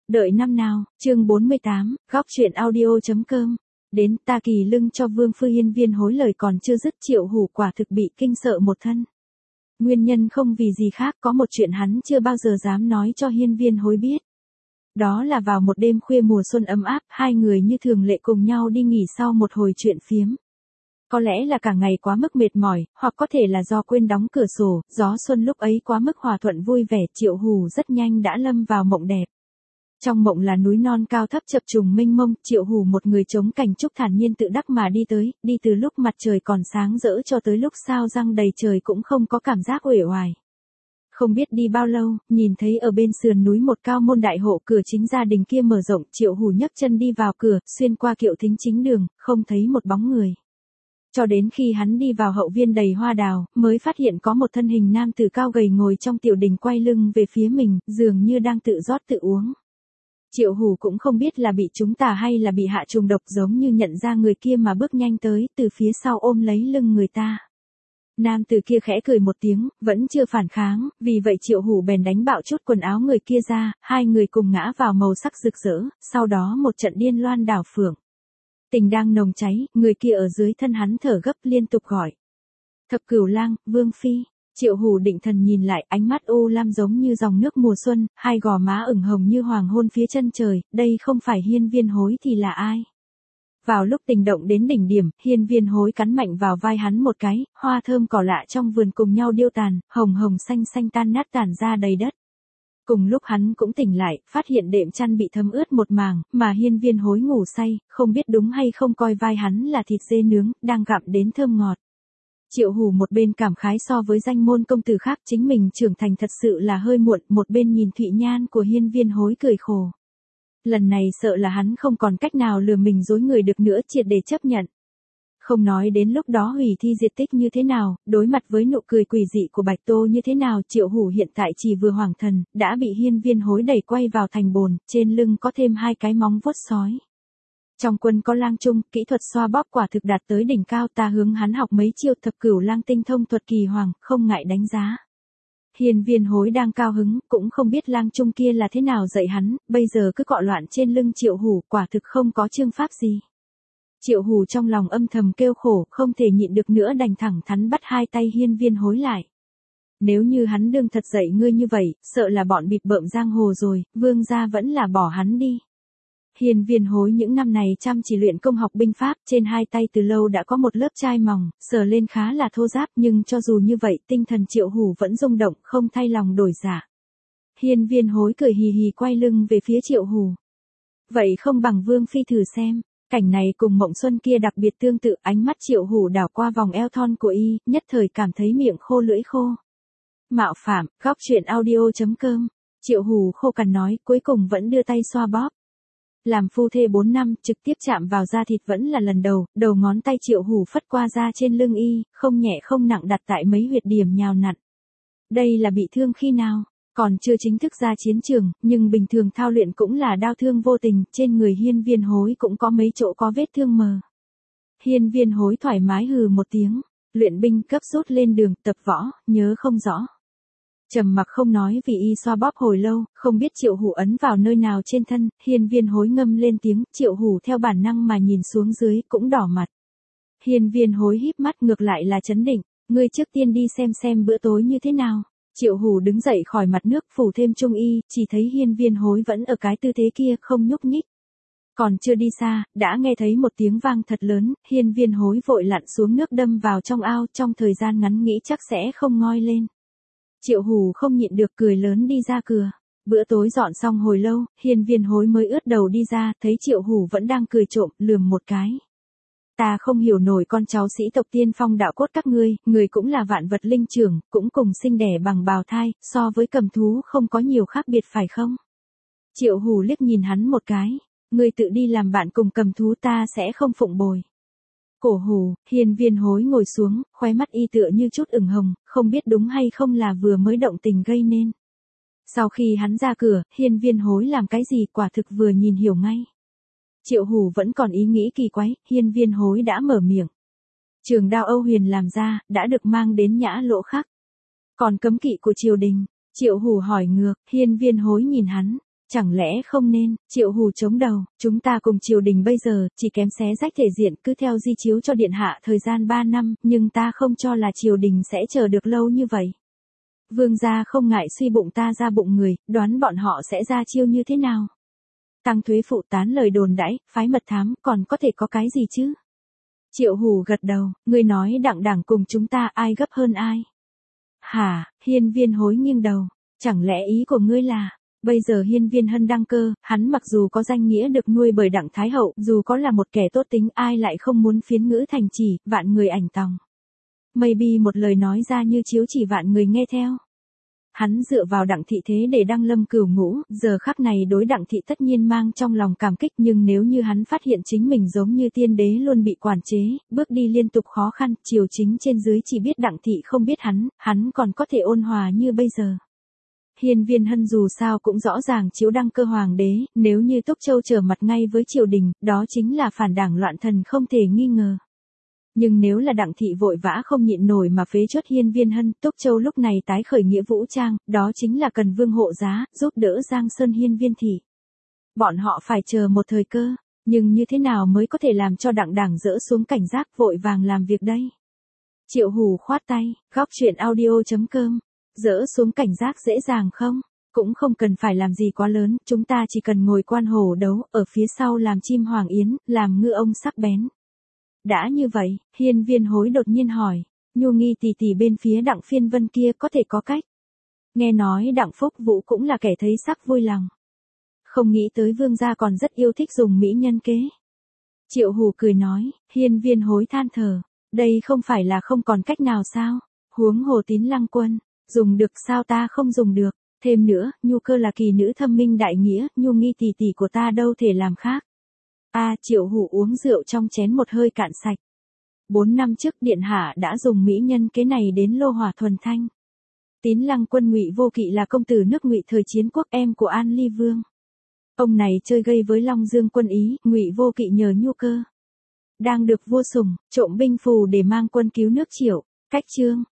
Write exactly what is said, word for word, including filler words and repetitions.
Đợi năm nào, chương bốn mươi tám, góc chuyện audio.com. Đến ta kỳ lưng cho Vương Phu Hiên Viên Hối lời còn chưa dứt, Triệu Hủ quả thực bị kinh sợ một thân. Nguyên nhân không vì gì khác, có một chuyện hắn chưa bao giờ dám nói cho Hiên Viên Hối biết. Đó là vào một đêm khuya mùa xuân ấm áp, hai người như thường lệ cùng nhau đi nghỉ sau một hồi chuyện phiếm. Có lẽ là cả ngày quá mức mệt mỏi, hoặc có thể là do quên đóng cửa sổ, gió xuân lúc ấy quá mức hòa thuận vui vẻ, Triệu Hủ rất nhanh đã lâm vào mộng đẹp. Trong mộng là núi non cao thấp chập trùng mênh mông, Triệu Hủ một người chống cành trúc thản nhiên tự đắc mà đi tới, đi từ lúc mặt trời còn sáng rỡ cho tới lúc sao răng đầy trời cũng không có cảm giác uể oải. Không biết đi bao lâu, nhìn thấy ở bên sườn núi một cao môn đại hộ, cửa chính gia đình kia mở rộng, Triệu Hủ nhấc chân đi vào cửa, xuyên qua kiệu thính chính đường, không thấy một bóng người. Cho đến khi hắn đi vào hậu viên đầy hoa đào, mới phát hiện có một thân hình nam tử cao gầy ngồi trong tiểu đình quay lưng về phía mình, dường như đang tự rót tự uống. Triệu Hủ cũng không biết là bị trúng tà hay là bị hạ trùng độc, giống như nhận ra người kia mà bước nhanh tới, từ phía sau ôm lấy lưng người ta. Nam tử kia khẽ cười một tiếng, vẫn chưa phản kháng, vì vậy Triệu Hủ bèn đánh bạo chút quần áo người kia ra, hai người cùng ngã vào màu sắc rực rỡ, sau đó một trận điên loan đảo phượng. Tình đang nồng cháy, người kia ở dưới thân hắn thở gấp liên tục gọi. Thập Cửu Lang, Vương Phi. Triệu Hủ định thần nhìn lại, ánh mắt u lam giống như dòng nước mùa xuân, hai gò má ửng hồng như hoàng hôn phía chân trời, đây không phải Hiên Viên Hối thì là ai? Vào lúc tình động đến đỉnh điểm, Hiên Viên Hối cắn mạnh vào vai hắn một cái, hoa thơm cỏ lạ trong vườn cùng nhau điêu tàn, hồng hồng xanh xanh tan nát tàn ra đầy đất. Cùng lúc hắn cũng tỉnh lại, phát hiện đệm chăn bị thấm ướt một màng, mà Hiên Viên Hối ngủ say, không biết đúng hay không coi vai hắn là thịt dê nướng, đang gặm đến thơm ngọt. Triệu Hủ một bên cảm khái so với danh môn công tử khác chính mình trưởng thành thật sự là hơi muộn, một bên nhìn Thụy Nhan của Hiên Viên Hối cười khổ. Lần này sợ là hắn không còn cách nào lừa mình dối người được nữa, triệt để chấp nhận. Không nói đến lúc đó hủy thi diệt tích như thế nào, đối mặt với nụ cười quỷ dị của Bạch Tô như thế nào, Triệu Hủ hiện tại chỉ vừa hoảng thần, đã bị Hiên Viên Hối đẩy quay vào thành bồn, trên lưng có thêm hai cái móng vuốt sói. Trong quân có lang trung, kỹ thuật xoa bóp quả thực đạt tới đỉnh cao, ta hướng hắn học mấy chiêu Thập Cửu Lang tinh thông thuật kỳ hoàng, không ngại đánh giá. Hiên Viên Hối đang cao hứng, cũng không biết lang trung kia là thế nào dạy hắn, bây giờ cứ cọ loạn trên lưng Triệu Hủ, quả thực không có chương pháp gì. Triệu Hủ trong lòng âm thầm kêu khổ, không thể nhịn được nữa đành thẳng thắn bắt hai tay Hiên Viên Hối lại. Nếu như hắn đương thật dạy ngươi như vậy, sợ là bọn bịt bợm giang hồ rồi, vương gia vẫn là bỏ hắn đi. Hiên Viên Hối những năm này chăm chỉ luyện công học binh pháp, trên hai tay từ lâu đã có một lớp chai mỏng, sờ lên khá là thô ráp, nhưng cho dù như vậy, tinh thần Triệu Hủ vẫn rung động, không thay lòng đổi dạ. Hiên Viên Hối cười hì hì quay lưng về phía Triệu Hủ. Vậy không bằng Vương Phi thử xem. Cảnh này cùng Mộng Xuân kia đặc biệt tương tự, ánh mắt Triệu Hủ đảo qua vòng eo thon của y, nhất thời cảm thấy miệng khô lưỡi khô. Mạo phạm, góc chuyện audio.com. Triệu Hủ khô cằn nói, cuối cùng vẫn đưa tay xoa bóp. Làm phu thê bốn năm, trực tiếp chạm vào da thịt vẫn là lần đầu, đầu ngón tay Triệu Hủ phất qua da trên lưng y, không nhẹ không nặng đặt tại mấy huyệt điểm nhào nặn. Đây là bị thương khi nào? Còn chưa chính thức ra chiến trường, nhưng bình thường thao luyện cũng là đau thương vô tình, trên người Hiên Viên Hối cũng có mấy chỗ có vết thương mờ. Hiên Viên Hối thoải mái hừ một tiếng, luyện binh cấp rút lên đường, tập võ, nhớ không rõ. Trầm mặc không nói vì y xoa bóp hồi lâu, không biết Triệu Hủ ấn vào nơi nào trên thân, Hiên Viên Hối ngâm lên tiếng, Triệu Hủ theo bản năng mà nhìn xuống dưới, cũng đỏ mặt. Hiên Viên Hối híp mắt ngược lại là trấn định, ngươi trước tiên đi xem xem bữa tối như thế nào. Triệu Hủ đứng dậy khỏi mặt nước phủ thêm trung y, chỉ thấy Hiên Viên Hối vẫn ở cái tư thế kia không nhúc nhích. Còn chưa đi xa, đã nghe thấy một tiếng vang thật lớn, Hiên Viên Hối vội lặn xuống nước đâm vào trong ao, trong thời gian ngắn nghĩ chắc sẽ không ngoi lên. Triệu Hủ không nhịn được cười lớn đi ra cửa. Bữa tối dọn xong hồi lâu, Hiên Viên Hối mới ướt đầu đi ra, thấy Triệu Hủ vẫn đang cười trộm, lườm một cái. Ta không hiểu nổi con cháu sĩ tộc tiên phong đạo cốt các ngươi, người cũng là vạn vật linh trưởng, cũng cùng sinh đẻ bằng bào thai, so với cầm thú không có nhiều khác biệt phải không? Triệu Hủ liếc nhìn hắn một cái, ngươi tự đi làm bạn cùng cầm thú, ta sẽ không phụng bồi. Cổ hủ, Hiên Viên Hối ngồi xuống, khóe mắt y tựa như chút ửng hồng, không biết đúng hay không là vừa mới động tình gây nên. Sau khi hắn ra cửa, Hiên Viên Hối làm cái gì quả thực vừa nhìn hiểu ngay. Triệu Hủ vẫn còn ý nghĩ kỳ quái, Hiên Viên Hối đã mở miệng. Trường đao Âu Huyền làm ra, đã được mang đến Nhã Lỗ Khắc. Còn cấm kỵ của triều đình, Triệu Hủ hỏi ngược, Hiên Viên Hối nhìn hắn. Chẳng lẽ không nên, Triệu Hù chống đầu, chúng ta cùng triều đình bây giờ, chỉ kém xé rách thể diện cứ theo di chiếu cho điện hạ thời gian ba năm, nhưng ta không cho là triều đình sẽ chờ được lâu như vậy. Vương gia không ngại suy bụng ta ra bụng người, đoán bọn họ sẽ ra chiêu như thế nào. Tăng thuế phụ tán lời đồn đãi, phái mật thám, còn có thể có cái gì chứ? Triệu Hù gật đầu, ngươi nói đặng đảng cùng chúng ta ai gấp hơn ai? Hả, Hiên Viên Hối nghiêng đầu, chẳng lẽ ý của ngươi là, bây giờ Hiên Viên Hân đăng cơ, hắn mặc dù có danh nghĩa được nuôi bởi đặng Thái Hậu, dù có là một kẻ tốt tính ai lại không muốn phiến ngữ thành chỉ, vạn người ảnh tòng. Maybe một lời nói ra như chiếu chỉ vạn người nghe theo. Hắn dựa vào đặng thị thế để đăng lâm cửu ngũ, giờ khắc này đối đặng thị tất nhiên mang trong lòng cảm kích, nhưng nếu như hắn phát hiện chính mình giống như tiên đế luôn bị quản chế, bước đi liên tục khó khăn, triều chính trên dưới chỉ biết đặng thị không biết hắn, hắn còn có thể ôn hòa như bây giờ. Hiên Viên Hân dù sao cũng rõ ràng chiếu đăng cơ hoàng đế, nếu như Túc Châu trở mặt ngay với triều đình, đó chính là phản đảng loạn thần không thể nghi ngờ. Nhưng nếu là đặng thị vội vã không nhịn nổi mà phế chốt Hiên Viên Hân, Túc Châu lúc này tái khởi nghĩa vũ trang, đó chính là cần vương hộ giá, giúp đỡ Giang Sơn Hiên Viên thị. Bọn họ phải chờ một thời cơ, nhưng như thế nào mới có thể làm cho đặng đảng dỡ xuống cảnh giác vội vàng làm việc đây? Triệu Hù khoát tay, góc truyện audio chấm com. Dỡ xuống cảnh giác dễ dàng không? Cũng không cần phải làm gì quá lớn, chúng ta chỉ cần ngồi quan hồ đấu, ở phía sau làm chim hoàng yến, làm ngư ông sắc bén. Đã như vậy, Hiên Viên Hối đột nhiên hỏi, Nhu Nghi tỷ tỷ bên phía đặng phiên vân kia có thể có cách. Nghe nói đặng Phúc Vũ cũng là kẻ thấy sắc vui lòng. Không nghĩ tới vương gia còn rất yêu thích dùng mỹ nhân kế. Triệu Hù cười nói, Hiên Viên Hối than thở, đây không phải là không còn cách nào sao, huống hồ Tín Lăng Quân, dùng được sao ta không dùng được, thêm nữa, Nhu Cơ là kỳ nữ thâm minh đại nghĩa, Nhu Nghi tỷ tỷ của ta đâu thể làm khác. A à, Triệu Hù uống rượu trong chén một hơi cạn sạch. Bốn năm trước điện hạ đã dùng mỹ nhân kế này đến lô hỏa thuần thanh. Tín Lăng Quân Ngụy Vô Kỵ là công tử nước Ngụy thời chiến quốc, em của An Ly Vương. Ông này chơi gây với Long Dương quân Ý, Ngụy Vô Kỵ nhờ Nhu Cơ đang được vua sủng, trộm binh phù để mang quân cứu nước Triệu. Cách chương